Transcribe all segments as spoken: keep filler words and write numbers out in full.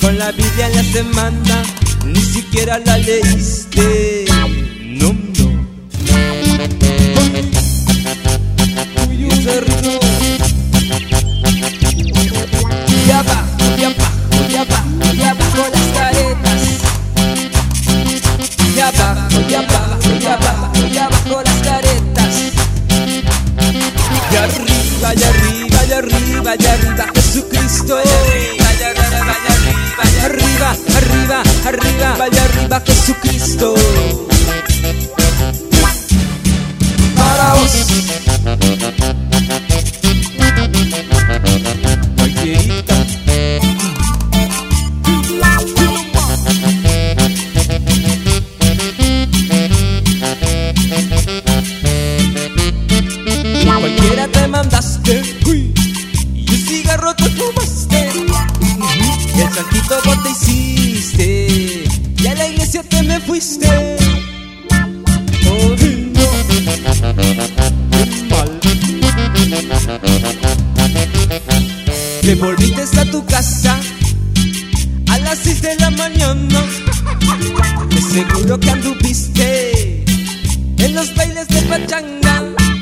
Con la Biblia en la semana, ni siquiera la leíste. No, no. Uy, uy, ese ritmo. Y abajo, y abajo, y abajo, y abajo las caretas. Y abajo, y abajo, y abajo, y abajo las caretas. Y arriba, y arriba, y arriba, y arriba Jesucristo. Arriba, arriba, arriba, vaya arriba Jesucristo. Para vos. Cualquierita. Cualquiera te mandaste, uy, y un cigarro te fumaste. Y el santito vos te hiciste, y a la iglesia te me fuiste. Oh, no, mal. Te volviste a tu casa a las seis de la mañana. De seguro que anduviste en los bailes de pachanga.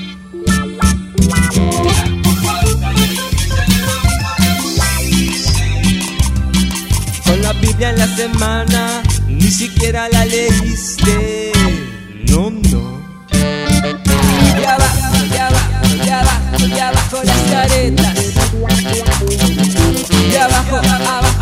Con la Biblia en la semana, ni siquiera la leíste. No, no. Y abajo, y abajo, y abajo, y abajo las caretas. Y abajo, abajo.